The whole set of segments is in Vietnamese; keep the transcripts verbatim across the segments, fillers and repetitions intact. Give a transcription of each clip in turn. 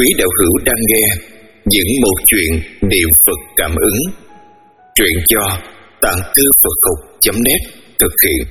Quý đạo hữu đang nghe những một chuyện niệm Phật cảm ứng. Truyện do tạng thư Phật học chấm net thực hiện.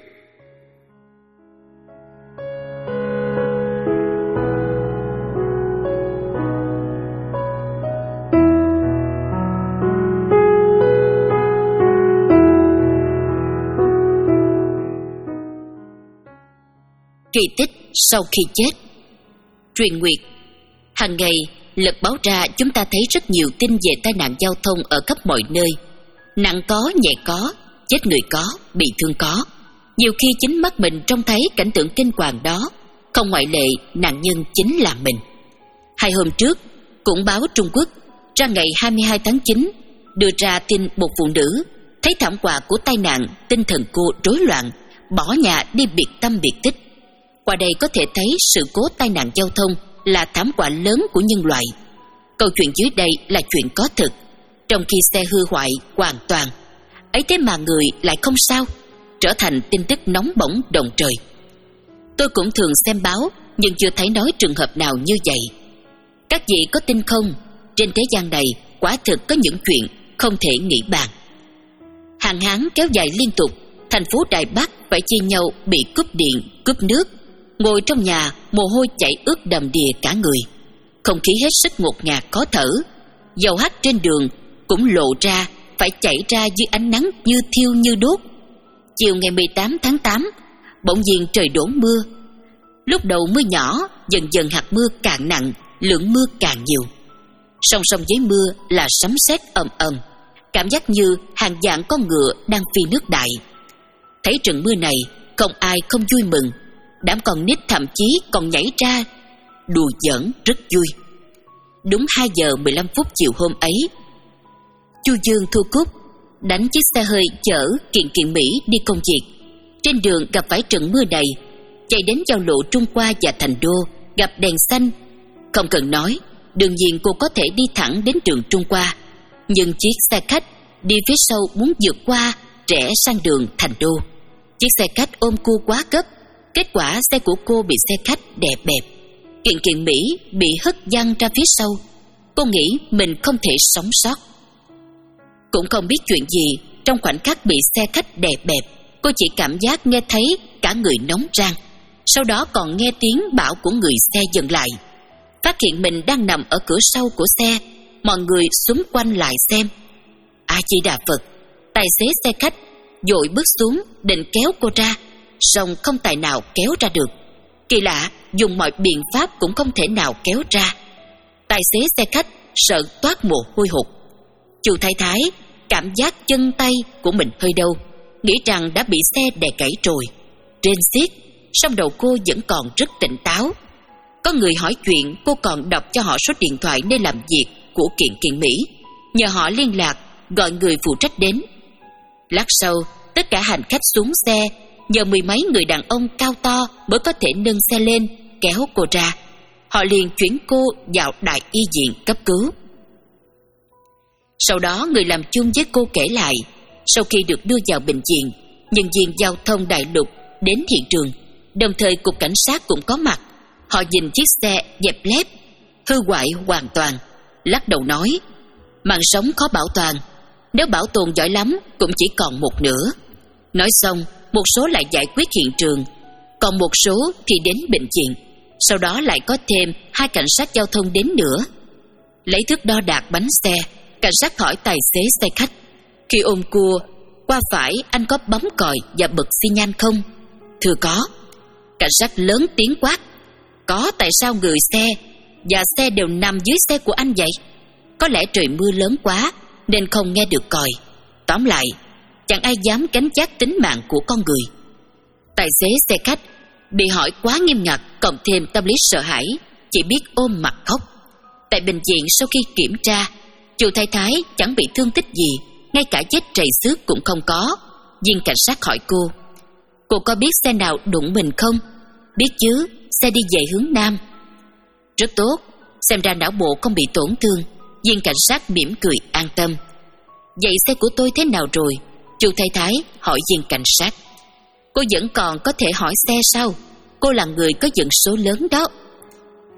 Kỳ tích sau khi chết. Truyền Nguyệt. Hàng ngày, lật báo ra chúng ta thấy rất nhiều tin về tai nạn giao thông ở khắp mọi nơi. Nặng có, nhẹ có, chết người có, bị thương có. Nhiều khi chính mắt mình trông thấy cảnh tượng kinh hoàng đó. Không ngoại lệ, nạn nhân chính là mình. Hai hôm trước, cũng báo Trung Quốc ra ngày hai mươi hai tháng chín đưa ra tin một phụ nữ thấy thảm họa của tai nạn, tinh thần cô rối loạn, bỏ nhà đi biệt tâm biệt tích. Qua đây có thể thấy sự cố tai nạn giao thông là thảm họa lớn của nhân loại. Câu chuyện dưới đây là chuyện có thực. Trong khi xe hư hoại hoàn toàn, ấy thế mà người lại không sao, trở thành tin tức nóng bỏng động trời. Tôi cũng thường xem báo, nhưng chưa thấy nói trường hợp nào như vậy. Các vị có tin không? Trên thế gian này quả thực có những chuyện không thể nghĩ bàn. Hạn hán kéo dài liên tục, thành phố Đài Bắc phải chia nhau bị cúp điện, cúp nước. Ngồi trong nhà, mồ hôi chảy ướt đầm đìa cả người. Không khí hết sức ngột ngạt khó thở. Dầu hắt trên đường cũng lộ ra, phải chảy ra dưới ánh nắng như thiêu như đốt. Chiều ngày mười tám tháng tám, bỗng nhiên trời đổ mưa. Lúc đầu mưa nhỏ, dần dần hạt mưa càng nặng, lượng mưa càng nhiều. Song song với mưa là sấm sét ầm ầm, cảm giác như hàng vạn con ngựa đang phi nước đại. Thấy trận mưa này, không ai không vui mừng. Đám con nít thậm chí còn nhảy ra đùa giỡn rất vui. Đúng hai giờ mười lăm phút chiều hôm ấy, Chu Dương Thu Cúc đánh chiếc xe hơi chở Kiện Kiện Mỹ đi công việc. Trên đường gặp phải trận mưa này, chạy đến giao lộ Trung Hoa và Thành Đô, gặp đèn xanh. Không cần nói, đương nhiên cô có thể đi thẳng đến đường Trung Hoa, nhưng chiếc xe khách đi phía sau muốn vượt qua, rẽ sang đường Thành Đô. Chiếc xe khách ôm cô quá gấp. Kết quả xe của cô bị xe khách đè bẹp. Kiện Kiện Mỹ bị hất văng ra phía sau. Cô nghĩ mình không thể sống sót. Cũng không biết chuyện gì, trong khoảnh khắc bị xe khách đè bẹp, cô chỉ cảm giác nghe thấy cả người nóng rang. Sau đó còn nghe tiếng bảo của người xe dừng lại. Phát hiện mình đang nằm ở cửa sau của xe, mọi người xúm quanh lại xem. A Di Đà Phật. Tài xế xe khách vội bước xuống định kéo cô ra, song không tài nào kéo ra được. Kỳ lạ, dùng mọi biện pháp cũng không thể nào kéo ra. Tài xế xe khách sợ toát mồ hôi hột. Chu Thái Thái cảm giác chân tay của mình hơi đau, nghĩ rằng đã bị xe đè gãy rồi. Trên xiết, song đầu cô vẫn còn rất tỉnh táo. Có người hỏi chuyện, cô còn đọc cho họ số điện thoại nơi làm việc của Kiện Kiện Mỹ, nhờ họ liên lạc gọi người phụ trách đến. Lát sau, tất cả hành khách xuống xe, nhờ mười mấy người đàn ông cao to mới có thể nâng xe lên, kéo cô ra. Họ liền chuyển cô vào đại y viện cấp cứu. Sau đó người làm chung với cô kể lại, sau khi được đưa vào bệnh viện, nhân viên giao thông đại lục đến hiện trường, đồng thời cục cảnh sát cũng có mặt. Họ nhìn chiếc xe dẹp lép, hư hoại hoàn toàn, lắc đầu nói: mạng sống khó bảo toàn, nếu bảo tồn giỏi lắm cũng chỉ còn một nửa. Nói xong, một số lại giải quyết hiện trường, còn một số thì đến bệnh viện. Sau đó lại có thêm hai cảnh sát giao thông đến nữa. Lấy thước đo đạc bánh xe, cảnh sát hỏi tài xế xe khách: khi ôm cua qua phải anh có bấm còi và bật xi nhan không? Thưa có. Cảnh sát lớn tiếng quát: có, tại sao người xe và xe đều nằm dưới xe của anh vậy? Có lẽ trời mưa lớn quá nên không nghe được còi. Tóm lại, chẳng ai dám gánh vác tính mạng của con người. Tài xế xe khách bị hỏi quá nghiêm ngặt, cộng thêm tâm lý sợ hãi, chỉ biết ôm mặt khóc. Tại bệnh viện sau khi kiểm tra, Chu Thái Thái chẳng bị thương tích gì, ngay cả vết trầy xước cũng không có. Viên cảnh sát hỏi cô: cô có biết xe nào đụng mình không? Biết chứ, xe đi về hướng Nam. Rất tốt, xem ra não bộ không bị tổn thương. Viên cảnh sát mỉm cười an tâm. Vậy xe của tôi thế nào rồi? Chu Thái Thái hỏi viên cảnh sát. Cô vẫn còn có thể hỏi xe sao? Cô là người có vận số lớn đó.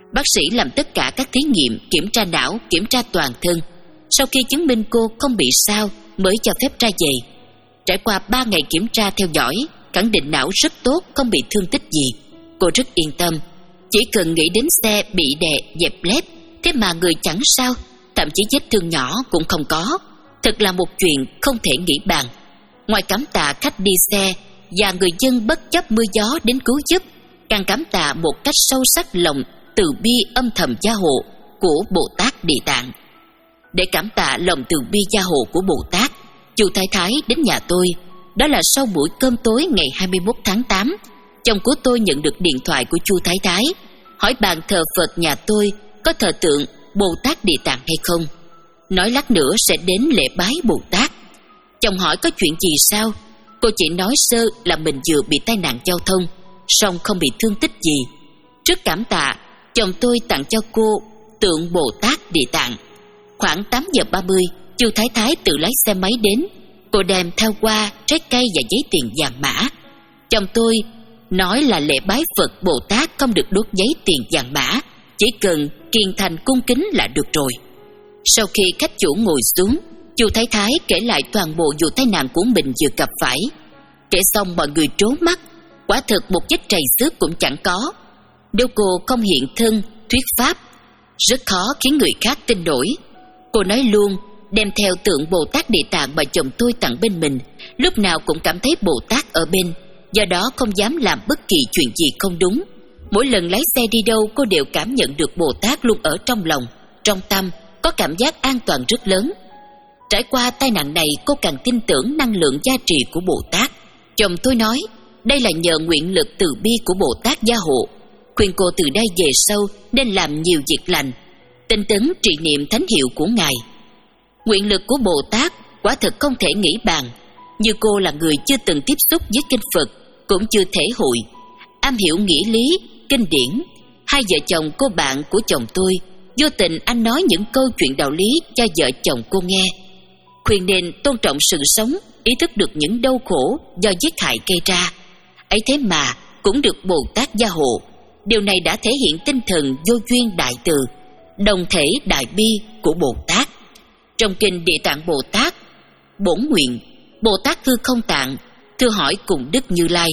Bác sĩ làm tất cả các thí nghiệm, kiểm tra não, kiểm tra toàn thân. Sau khi chứng minh cô không bị sao mới cho phép ra về. Trải qua ba ngày kiểm tra theo dõi, khẳng định não rất tốt, không bị thương tích gì. Cô rất yên tâm. Chỉ cần nghĩ đến xe bị đè, dẹp lép, thế mà người chẳng sao, thậm chí vết thương nhỏ cũng không có. Thật là một chuyện không thể nghĩ bàn. Ngoài cảm tạ khách đi xe và người dân bất chấp mưa gió đến cứu giúp, càng cảm tạ một cách sâu sắc lòng từ bi âm thầm gia hộ của Bồ Tát Địa Tạng. Để cảm tạ lòng từ bi gia hộ của Bồ Tát, Chu Thái Thái đến nhà tôi. Đó là sau buổi cơm tối ngày hai mươi mốt tháng tám. Chồng của tôi nhận được điện thoại của Chu Thái Thái, hỏi bàn thờ Phật nhà tôi có thờ tượng Bồ Tát Địa Tạng hay không, nói lát nữa sẽ đến lễ bái Bồ Tát. Chồng hỏi có chuyện gì sao? Cô chỉ nói sơ là mình vừa bị tai nạn giao thông, song không bị thương tích gì. Trước cảm tạ, chồng tôi tặng cho cô tượng Bồ Tát Địa Tạng. Khoảng tám giờ ba mươi, Chu Thái Thái tự lái xe máy đến. Cô đem theo hoa, trái cây và giấy tiền vàng mã. Chồng tôi nói là lễ bái Phật Bồ Tát không được đốt giấy tiền vàng mã, chỉ cần kiền thành cung kính là được rồi. Sau khi khách chủ ngồi xuống, Chu Thái Thái kể lại toàn bộ vụ tai nạn của mình vừa gặp phải. Kể xong mọi người trố mắt. Quả thực một vết trầy xước cũng chẳng có. Nếu cô không hiện thân thuyết pháp, rất khó khiến người khác tin nổi. Cô nói luôn, đem theo tượng Bồ Tát Địa Tạng mà chồng tôi tặng bên mình, lúc nào cũng cảm thấy Bồ Tát ở bên, do đó không dám làm bất kỳ chuyện gì không đúng. Mỗi lần lái xe đi đâu, cô đều cảm nhận được Bồ Tát luôn ở trong lòng, trong tâm, có cảm giác an toàn rất lớn. Trải qua tai nạn này, cô càng tin tưởng năng lượng gia trì của Bồ Tát. Chồng tôi nói, đây là nhờ nguyện lực từ bi của Bồ Tát gia hộ. Khuyên cô từ đây về sau nên làm nhiều việc lành, tinh tấn trì niệm thánh hiệu của Ngài. Nguyện lực của Bồ Tát quả thực không thể nghĩ bàn. Như cô là người chưa từng tiếp xúc với kinh Phật, cũng chưa thể hội, am hiểu nghĩa lý, kinh điển. Hai vợ chồng cô bạn của chồng tôi, vô tình anh nói những câu chuyện đạo lý cho vợ chồng cô nghe, khuyên nên tôn trọng sự sống, ý thức được những đau khổ do giết hại gây ra. Ấy thế mà cũng được Bồ Tát gia hộ. Điều này đã thể hiện tinh thần vô duyên đại từ, đồng thể đại bi của Bồ Tát. Trong kinh Địa Tạng Bồ Tát bổn nguyện, Bồ Tát Hư Không Tạng thưa hỏi cùng Đức Như Lai: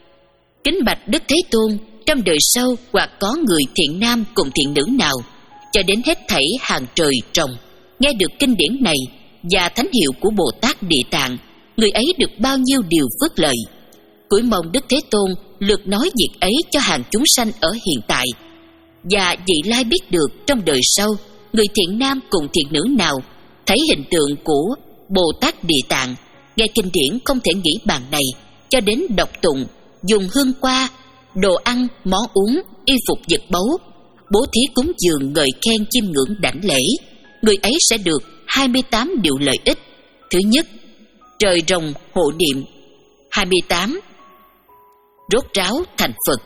kính bạch Đức Thế Tôn, trong đời sau hoặc có người thiện nam cùng thiện nữ nào cho đến hết thảy hàng trời trồng nghe được kinh điển này và thánh hiệu của Bồ Tát Địa Tạng, người ấy được bao nhiêu điều phước lợi. Cúi mong Đức Thế Tôn lược nói việc ấy cho hàng chúng sanh ở hiện tại, và vị lai biết được trong đời sau người thiện nam cùng thiện nữ nào thấy hình tượng của Bồ Tát Địa Tạng, nghe kinh điển không thể nghĩ bàn này, cho đến đọc tụng, dùng hương hoa, đồ ăn, món uống, y phục vật báu, bố thí cúng dường, ngợi khen, chiêm ngưỡng đảnh lễ, người ấy sẽ được hai mươi tám điều lợi ích. Thứ nhất, trời rồng hộ niệm. Hai mươi tám, rốt ráo thành Phật.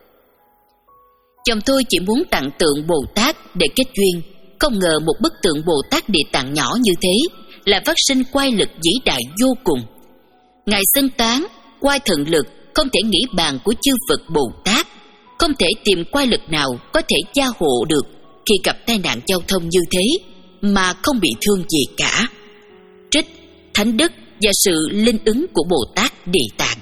Chồng tôi chỉ muốn tặng tượng Bồ Tát để kết duyên, không ngờ một bức tượng Bồ Tát Địa Tạng nhỏ như thế là phát sinh quay lực vĩ đại vô cùng. Ngài xưng tán quay thần lực không thể nghĩ bàn của chư Phật Bồ Tát, không thể tìm quay lực nào có thể gia hộ được khi gặp tai nạn giao thông như thế mà không bị thương gì cả. Trích Thánh Đức và sự linh ứng của Bồ Tát Địa Tạng.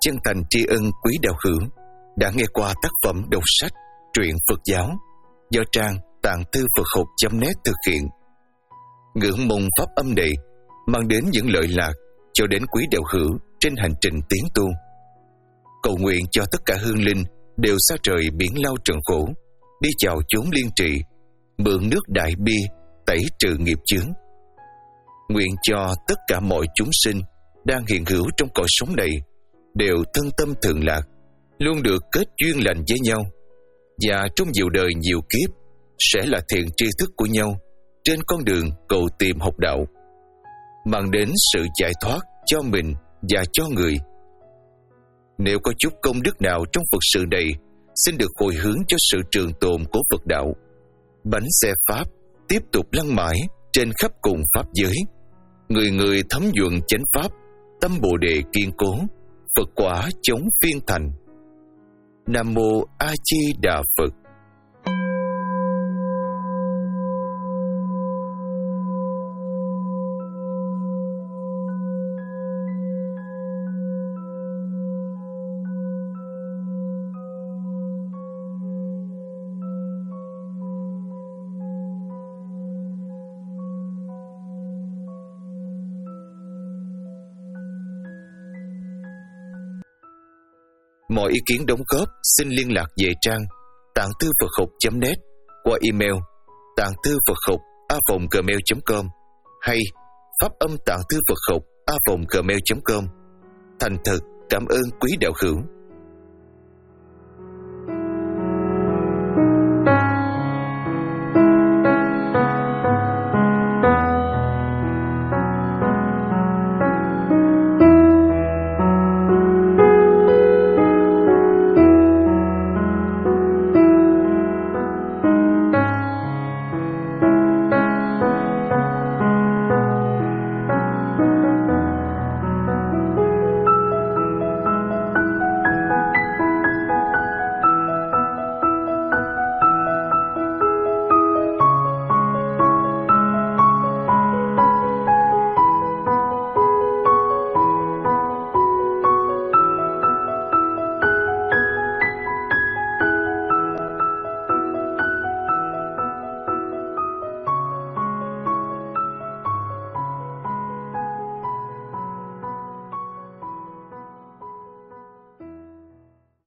chân thành tri ân quý đạo hữu đã nghe qua tác phẩm đọc sách truyện Phật giáo do trang tạng thư Phật học chấm net thực hiện. Ngưỡng mong pháp âm này mang đến những lợi lạc cho đến quý đạo hữu trên hành trình tiến tu. Cầu nguyện cho tất cả hương linh đều xa trời biển lao trần khổ, đi chào chốn liên trị, mượn nước đại bi tẩy trừ nghiệp chướng. Nguyện cho tất cả mọi chúng sinh đang hiện hữu trong cõi sống này đều thân tâm thường lạc, luôn được kết duyên lành với nhau, và trong nhiều đời nhiều kiếp sẽ là thiện tri thức của nhau trên con đường cầu tìm học đạo, mang đến sự giải thoát cho mình và cho người. Nếu có chút công đức nào trong Phật sự này, xin được hồi hướng cho sự trường tồn của Phật đạo. Bánh xe Pháp tiếp tục lăn mãi trên khắp cùng Pháp giới. Người người thấm nhuận chánh Pháp, tâm Bồ Đề kiên cố, Phật quả chống phiên thành. Nam Mô A Di Đà Phật. Mọi ý kiến đóng góp xin liên lạc về trang tạng thư Phật học chấm net qua email tạng thư Phật học a còng gmail chấm com hay pháp âm tạng thư Phật học a còng gmail chấm com. Thành thật cảm ơn quý đạo hữu.